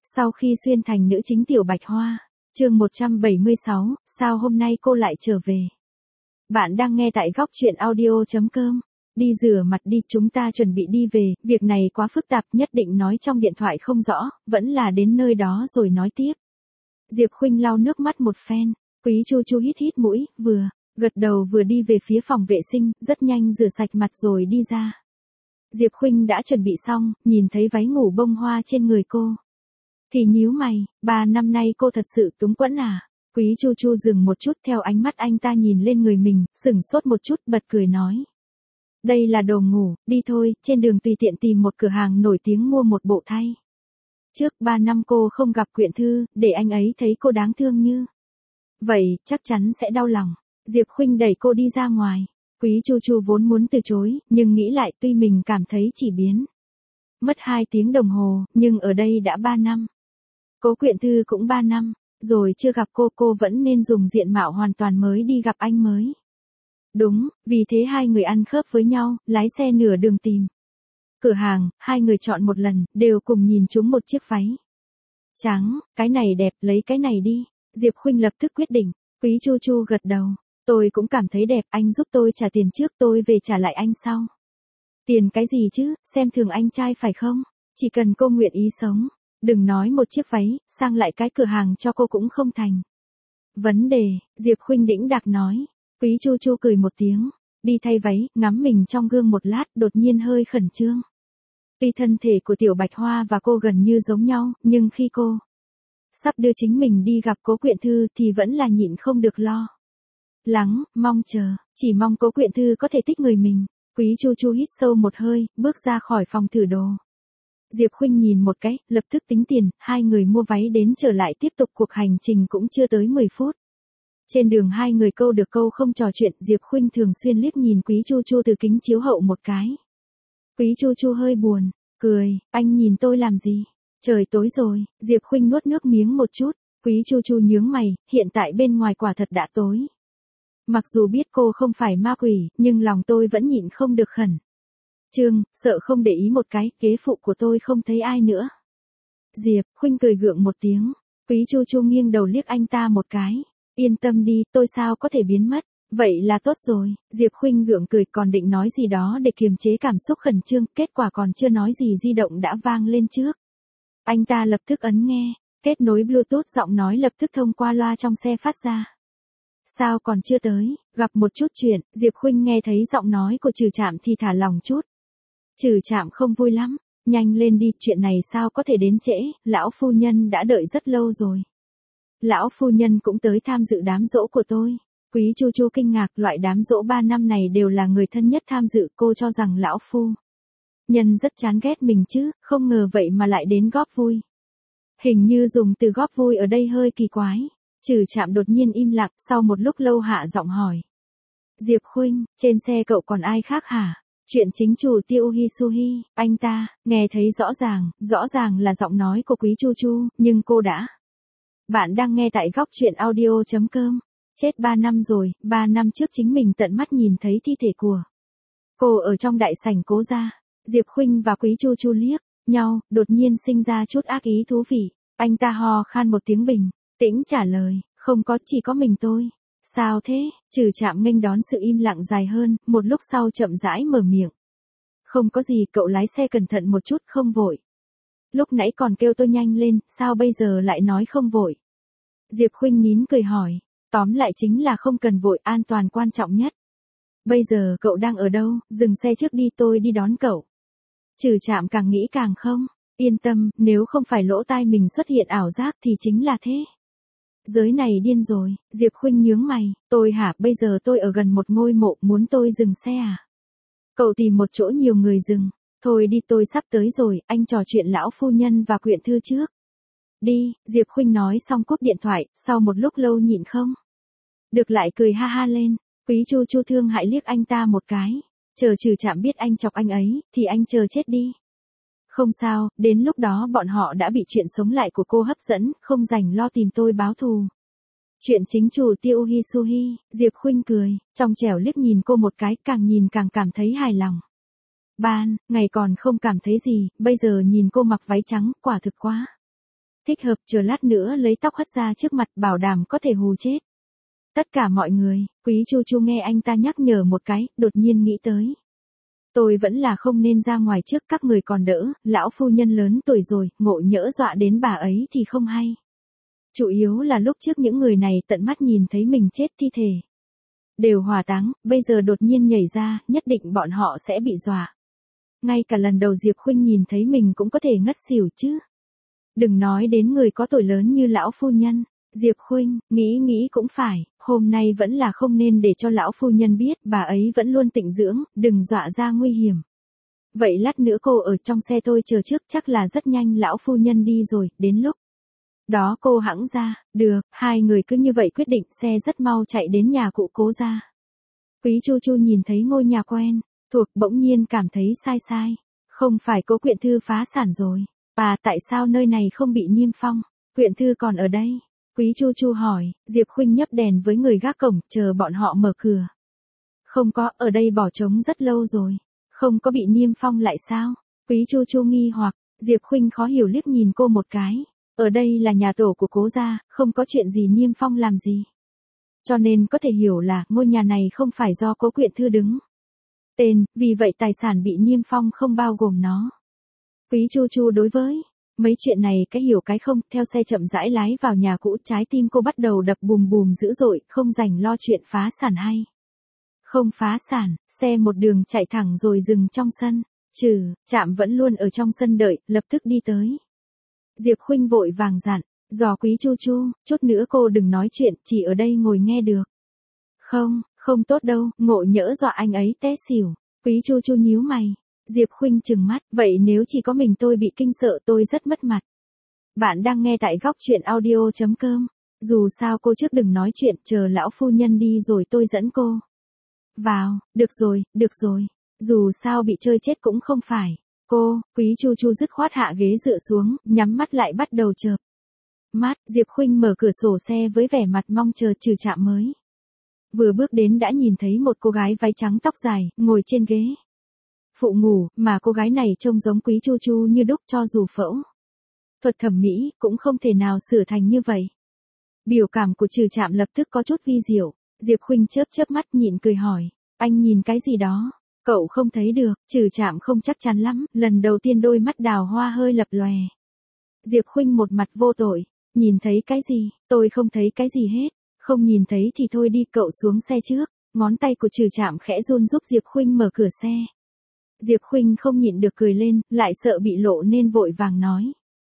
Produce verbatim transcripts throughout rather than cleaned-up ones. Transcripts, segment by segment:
Sau khi xuyên thành nữ chính Tiểu Bạch Hoa, chương một trăm bảy mươi sáu, sao hôm nay cô lại trở về? Bạn đang nghe tại góc truyện audio chấm com. Đi rửa mặt đi, chúng ta chuẩn bị đi về, việc này quá phức tạp, nhất định nói trong điện thoại không rõ, vẫn là đến nơi đó rồi nói tiếp. Diệp Khuynh lau nước mắt một phen, Quý Chu Chu hít hít mũi, vừa gật đầu vừa đi về phía phòng vệ sinh, rất nhanh rửa sạch mặt rồi đi ra. Diệp Khuynh đã chuẩn bị xong, nhìn thấy váy ngủ bông hoa trên người cô thì nhíu mày, ba năm nay cô thật sự túng quẫn à? Quý Chu Chu dừng một chút, theo ánh mắt anh ta nhìn lên người mình, sửng sốt một chút, bật cười nói. Đây là đồ ngủ, đi thôi, trên đường tùy tiện tìm một cửa hàng nổi tiếng mua một bộ thay. Trước ba năm cô không gặp Quyện Thư, để anh ấy thấy cô đáng thương như vậy, chắc chắn sẽ đau lòng. Diệp Khuynh đẩy cô đi ra ngoài. Quý Chu Chu vốn muốn từ chối, nhưng nghĩ lại, tuy mình cảm thấy chỉ biến mất hai tiếng đồng hồ, nhưng ở đây đã ba năm. Cố Quyện Thư cũng ba năm, rồi chưa gặp cô, cô vẫn nên dùng diện mạo hoàn toàn mới đi gặp anh mới. Đúng, vì thế hai người ăn khớp với nhau, lái xe nửa đường tìm cửa hàng, hai người chọn một lần, đều cùng nhìn trúng một chiếc váy trắng, cái này đẹp, lấy cái này đi. Diệp Khuynh lập tức quyết định. Quý Chu Chu gật đầu, tôi cũng cảm thấy đẹp, anh giúp tôi trả tiền trước, tôi về trả lại anh sau. Tiền cái gì chứ, xem thường anh trai phải không? Chỉ cần cô nguyện ý sống, đừng nói một chiếc váy, sang lại cái cửa hàng cho cô cũng không thành vấn đề. Diệp Khuynh đĩnh đạc nói. Quý Chu Chu cười một tiếng, đi thay váy, ngắm mình trong gương một lát, đột nhiên hơi khẩn trương. Tuy thân thể của Tiểu Bạch Hoa và cô gần như giống nhau, nhưng khi cô sắp đưa chính mình đi gặp Cố Quyện Thư thì vẫn là nhịn không được lo lắng, mong chờ, chỉ mong Cố Quyện Thư có thể thích người mình. Quý Chu Chu hít sâu một hơi, bước ra khỏi phòng thử đồ. Diệp Khuynh nhìn một cái, lập tức tính tiền, hai người mua váy đến trở lại tiếp tục cuộc hành trình cũng chưa tới mười phút. Trên đường hai người câu được câu không trò chuyện, Diệp Khuynh thường xuyên liếc nhìn Quý Chu Chu từ kính chiếu hậu một cái. Quý Chu Chu hơi buồn, cười, anh nhìn tôi làm gì? Trời tối rồi, Diệp Khuynh nuốt nước miếng một chút, Quý Chu Chu nhướng mày, hiện tại bên ngoài quả thật đã tối. Mặc dù biết cô không phải ma quỷ, nhưng lòng tôi vẫn nhịn không được khẩn trương, sợ không để ý một cái, kế phụ của tôi không thấy ai nữa. Diệp Khuynh cười gượng một tiếng, Quý Chu Chu nghiêng đầu liếc anh ta một cái. Yên tâm đi, tôi sao có thể biến mất, vậy là tốt rồi. Diệp Khuynh gượng cười, còn định nói gì đó để kiềm chế cảm xúc khẩn trương, kết quả còn chưa nói gì di động đã vang lên trước. Anh ta lập tức ấn nghe, kết nối Bluetooth, giọng nói lập tức thông qua loa trong xe phát ra. Sao còn chưa tới, gặp một chút chuyện. Diệp Khuynh nghe thấy giọng nói của Trừ Trạm thì thả lòng chút. Trừ Trạm không vui lắm, nhanh lên đi, chuyện này sao có thể đến trễ, lão phu nhân đã đợi rất lâu rồi. Lão phu nhân cũng tới tham dự đám giỗ của tôi. Quý Chu Chu kinh ngạc, loại đám giỗ ba năm này đều là người thân nhất tham dự, cô cho rằng lão phu nhân rất chán ghét mình chứ, không ngờ vậy mà lại đến góp vui. Hình như dùng từ góp vui ở đây hơi kỳ quái. Trừ Trạm đột nhiên im lặng, sau một lúc lâu hạ giọng hỏi. Diệp Khuynh, trên xe cậu còn ai khác hả? Chuyện chính chủ Tiêu Hisuhi, anh ta, nghe thấy rõ ràng, rõ ràng là giọng nói của Quý Chu Chu, nhưng cô đã. Bạn đang nghe tại góc truyện audio chấm com. Chết ba năm rồi, ba năm trước chính mình tận mắt nhìn thấy thi thể của cô ở trong đại sảnh Cố gia. Diệp Khuynh và Quý Chu Chu liếc nhau, đột nhiên sinh ra chút ác ý thú vị. Anh ta ho khan một tiếng bình tĩnh trả lời, không có, chỉ có mình tôi. Sao thế? Trừ Trạm nghênh đón sự im lặng dài hơn, một lúc sau chậm rãi mở miệng. Không có gì, cậu lái xe cẩn thận một chút, không vội. Lúc nãy còn kêu tôi nhanh lên, sao bây giờ lại nói không vội? Diệp Khuynh nín cười hỏi, tóm lại chính là không cần vội, an toàn quan trọng nhất. Bây giờ cậu đang ở đâu, dừng xe trước đi, tôi đi đón cậu. Trừ Trạm càng nghĩ càng không yên tâm, nếu không phải lỗ tai mình xuất hiện ảo giác thì chính là thế. Giới này điên rồi. Diệp Khuynh nhướng mày, tôi hả, bây giờ tôi ở gần một ngôi mộ, muốn tôi dừng xe à? Cậu tìm một chỗ nhiều người dừng. Thôi đi, tôi sắp tới rồi, anh trò chuyện lão phu nhân và Quyện Thư trước. Đi, Diệp Khuynh nói xong cúp điện thoại, sau một lúc lâu nhịn không được lại cười ha ha lên. Quý Chu Chu thương hại liếc anh ta một cái. Chờ Trừ Trạm biết anh chọc anh ấy, thì anh chờ chết đi. Không sao, đến lúc đó bọn họ đã bị chuyện sống lại của cô hấp dẫn, không rảnh lo tìm tôi báo thù. Chuyện chính chủ Tiêu Hisuhi, Diệp Khuynh cười, trong trẻo liếc nhìn cô một cái, càng nhìn càng cảm thấy hài lòng. Ban ngày còn không cảm thấy gì, bây giờ nhìn cô mặc váy trắng, quả thực quá Thích hợp, chờ lát nữa lấy tóc hất ra trước mặt bảo đảm có thể hù chết. Tất cả mọi người, Quý Chu Chu nghe anh ta nhắc nhở một cái, đột nhiên nghĩ tới. Tôi vẫn là không nên ra ngoài trước, các người còn đỡ, lão phu nhân lớn tuổi rồi, ngộ nhỡ dọa đến bà ấy thì không hay. Chủ yếu là lúc trước những người này tận mắt nhìn thấy mình chết thi thể. Đều hỏa táng, bây giờ đột nhiên nhảy ra, nhất định bọn họ sẽ bị dọa. Ngay cả lần đầu Diệp Khuynh nhìn thấy mình cũng có thể ngất xỉu chứ. Đừng nói đến người có tuổi lớn như lão phu nhân. Diệp Khuynh, nghĩ nghĩ cũng phải, hôm nay vẫn là không nên để cho lão phu nhân biết, bà ấy vẫn luôn tịnh dưỡng, đừng dọa ra nguy hiểm. Vậy lát nữa cô ở trong xe tôi chờ trước, chắc là rất nhanh lão phu nhân đi rồi, đến lúc đó cô hẵng ra, được, hai người cứ như vậy quyết định, xe rất mau chạy đến nhà cụ Cố gia. Quý Chu Chu nhìn thấy ngôi nhà quen, thuộc bỗng nhiên cảm thấy sai sai, không phải Cố Quyện Thư phá sản rồi, à tại sao nơi này không bị niêm phong, Quyện Thư còn ở đây. Quý Chu Chu hỏi, Diệp Khuynh nhấp đèn với người gác cổng, chờ bọn họ mở cửa. Không có, ở đây bỏ trống rất lâu rồi, không có bị niêm phong lại sao? Quý Chu Chu nghi hoặc, Diệp Khuynh khó hiểu liếc nhìn cô một cái. Ở đây là nhà tổ của Cố gia, không có chuyện gì niêm phong làm gì. Cho nên có thể hiểu là ngôi nhà này không phải do Cố Quyện Thư đứng tên, vì vậy tài sản bị niêm phong không bao gồm nó. Quý Chu Chu đối với mấy chuyện này cái hiểu cái không, theo xe chậm rãi lái vào nhà cũ, trái tim cô bắt đầu đập bùm bùm dữ dội, không rảnh lo chuyện phá sản hay không phá sản, xe một đường chạy thẳng rồi dừng trong sân, trừ, Trạm vẫn luôn ở trong sân đợi, lập tức đi tới. Diệp Khuynh vội vàng dặn, dò Quý Chu Chu, chút nữa cô đừng nói chuyện, chỉ ở đây ngồi nghe được. Không, không tốt đâu, ngộ nhỡ dọa anh ấy té xỉu. Quý Chu Chu nhíu mày. Diệp Khuynh trừng mắt, vậy nếu chỉ có mình tôi bị kinh sợ tôi rất mất mặt. Bạn đang nghe tại góc truyện audio chấm com. Dù sao cô trước đừng nói chuyện, chờ lão phu nhân đi rồi tôi dẫn cô vào, được rồi, được rồi. Dù sao bị chơi chết cũng không phải. Cô, Quý Chu Chu dứt khoát hạ ghế dựa xuống, nhắm mắt lại bắt đầu chợp mắt. Diệp Khuynh mở cửa sổ xe với vẻ mặt mong chờ Trừ Trạm mới. Vừa bước đến đã nhìn thấy một cô gái váy trắng tóc dài, ngồi trên ghế phụ ngủ, mà cô gái này trông giống Quý Chu Chu như đúc, cho dù phẫu thuật thẩm mỹ, cũng không thể nào sửa thành như vậy. Biểu cảm của Trừ Trạm lập tức có chút vi diệu. Diệp Khuynh chớp chớp mắt nhịn cười hỏi, anh nhìn cái gì đó? Cậu không thấy được. Trừ Trạm không chắc chắn lắm, lần đầu tiên đôi mắt đào hoa hơi lập lòe. Diệp Khuynh một mặt vô tội, nhìn thấy cái gì? Tôi không thấy cái gì hết. Không nhìn thấy thì thôi đi, cậu xuống xe trước. Ngón tay của Trừ Trạm khẽ run giúp Diệp Khuynh mở cửa xe. Diệp Khuynh không nhịn được cười lên, lại sợ bị lộ nên vội vàng nói.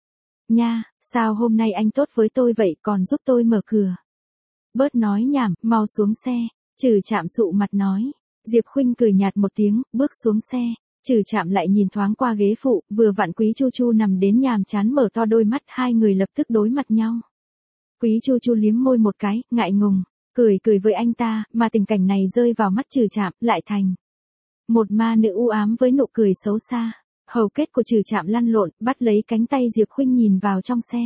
Nha, sao hôm nay anh tốt với tôi vậy, còn giúp tôi mở cửa? Bớt nói nhảm, mau xuống xe. Trừ Trạm sụ mặt nói. Diệp Khuynh cười nhạt một tiếng, bước xuống xe. Trừ Trạm lại nhìn thoáng qua ghế phụ, vừa vặn Quý Chu Chu nằm đến nhàm chán mở to đôi mắt, hai người lập tức đối mặt nhau. Quý Chu Chu liếm môi một cái, ngại ngùng, cười cười với anh ta, mà tình cảnh này rơi vào mắt Trừ Trạm, lại thành một ma nữ u ám với nụ cười xấu xa. Hầu kết của Trừ Trạm lăn lộn, bắt lấy cánh tay Diệp Khuynh nhìn vào trong xe.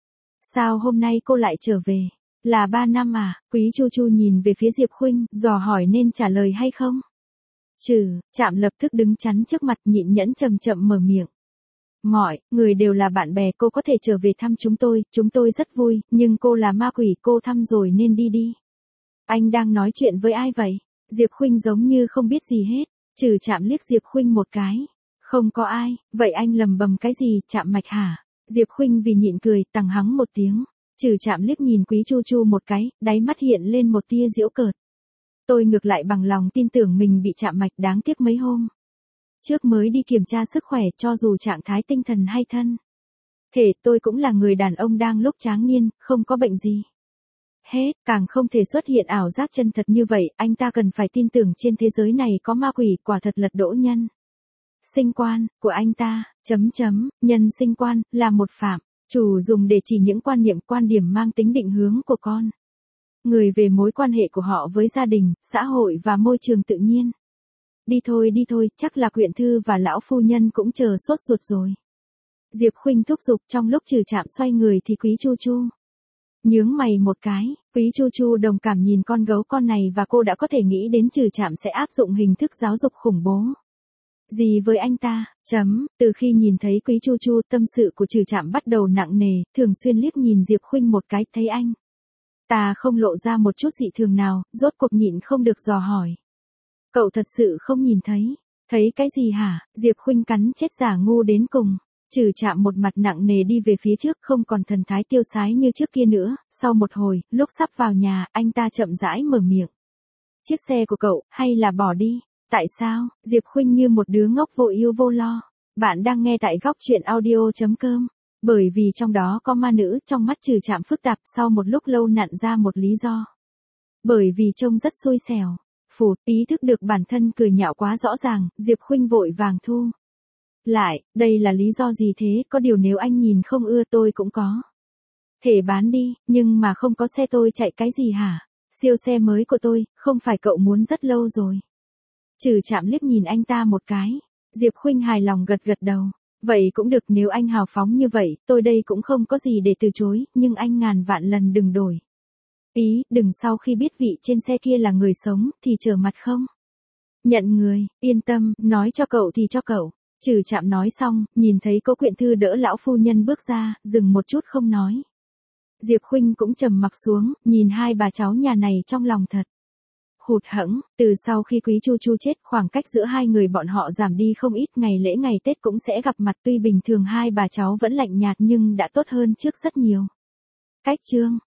Sao hôm nay cô lại trở về? Là ba năm à? Quý Chu Chu nhìn về phía Diệp Khuynh, dò hỏi nên trả lời hay không? Trừ Trạm lập tức đứng chắn trước mặt, nhịn nhẫn chậm chậm mở miệng. Mọi người đều là bạn bè, cô có thể trở về thăm chúng tôi, chúng tôi rất vui, nhưng cô là ma quỷ, cô thăm rồi nên đi đi. Anh đang nói chuyện với ai vậy? Diệp Khuynh giống như không biết gì hết. Trừ Trạm liếc Diệp Khuynh một cái. Không có ai, vậy anh lầm bầm cái gì, Trạm mạch hả? Diệp Khuynh vì nhịn cười, tằng hắng một tiếng. Trừ Trạm liếc nhìn Quý Chu Chu một cái, đáy mắt hiện lên một tia giễu cợt. Tôi ngược lại bằng lòng tin tưởng mình bị chạm mạch, đáng tiếc mấy hôm trước mới đi kiểm tra sức khỏe, cho dù trạng thái tinh thần hay thân thể tôi cũng là người đàn ông đang lúc tráng niên, không có bệnh gì hết, càng không thể xuất hiện ảo giác chân thật như vậy, anh ta cần phải tin tưởng trên thế giới này có ma quỷ, quả thật lật đổ nhân sinh quan của anh ta, chấm chấm, nhân sinh quan là một phạm chủ dùng để chỉ những quan niệm, quan điểm mang tính định hướng của con người về mối quan hệ của họ với gia đình, xã hội và môi trường tự nhiên. Đi thôi đi thôi, chắc là Quyện Thư và lão phu nhân cũng chờ sốt ruột rồi. Diệp Khuynh thúc giục. Trong lúc Trừ Trạm xoay người thì Quý Chu Chu nhướng mày một cái. Quý Chu Chu đồng cảm nhìn con gấu con này và cô đã có thể nghĩ đến Trừ Trạm sẽ áp dụng hình thức giáo dục khủng bố Gì với anh ta, chấm, từ khi nhìn thấy Quý Chu Chu tâm sự của Trừ Trạm bắt đầu nặng nề, thường xuyên liếc nhìn Diệp Khuynh một cái, thấy anh ta không lộ ra một chút dị thường nào, rốt cuộc nhịn không được dò hỏi. Cậu thật sự không nhìn thấy, thấy cái gì hả, Diệp Khuynh cắn chết giả ngu đến cùng. Trừ Trạm một mặt nặng nề đi về phía trước không còn thần thái tiêu sái như trước kia nữa, sau một hồi, lúc sắp vào nhà, anh ta chậm rãi mở miệng. Chiếc xe của cậu, hay là bỏ đi? Tại sao? Diệp Khuynh như một đứa ngốc vô ưu vô lo. Bạn đang nghe tại góc truyện audio.com. Bởi vì trong đó có ma nữ, trong mắt Trừ Trạm phức tạp, sau một lúc lâu nặn ra một lý do. Bởi vì trông rất xui xẻo. Phụt, ý thức được bản thân cười nhạo quá rõ ràng, Diệp Khuynh vội vàng thu lại, đây là lý do gì thế, có điều nếu anh nhìn không ưa tôi cũng có thể bán đi, nhưng mà không có xe tôi chạy cái gì hả? Siêu xe mới của tôi, không phải cậu muốn rất lâu rồi. Trừ Trạm liếc nhìn anh ta một cái. Diệp Khuynh hài lòng gật gật đầu. Vậy cũng được, nếu anh hào phóng như vậy, tôi đây cũng không có gì để từ chối, nhưng anh ngàn vạn lần đừng đổi ý, đừng sau khi biết vị trên xe kia là người sống, thì trở mặt không nhận người, yên tâm, nói cho cậu thì cho cậu. Trừ Trạm nói xong, nhìn thấy Cố Quyện Thư đỡ lão phu nhân bước ra, dừng một chút không nói. Diệp Khuynh cũng trầm mặc xuống, nhìn hai bà cháu nhà này trong lòng thật hụt hẫng. Từ sau khi Quý Chu Chu chết, khoảng cách giữa hai người bọn họ giảm đi không ít, ngày lễ ngày Tết cũng sẽ gặp mặt, tuy bình thường hai bà cháu vẫn lạnh nhạt nhưng đã tốt hơn trước rất nhiều. Cách chương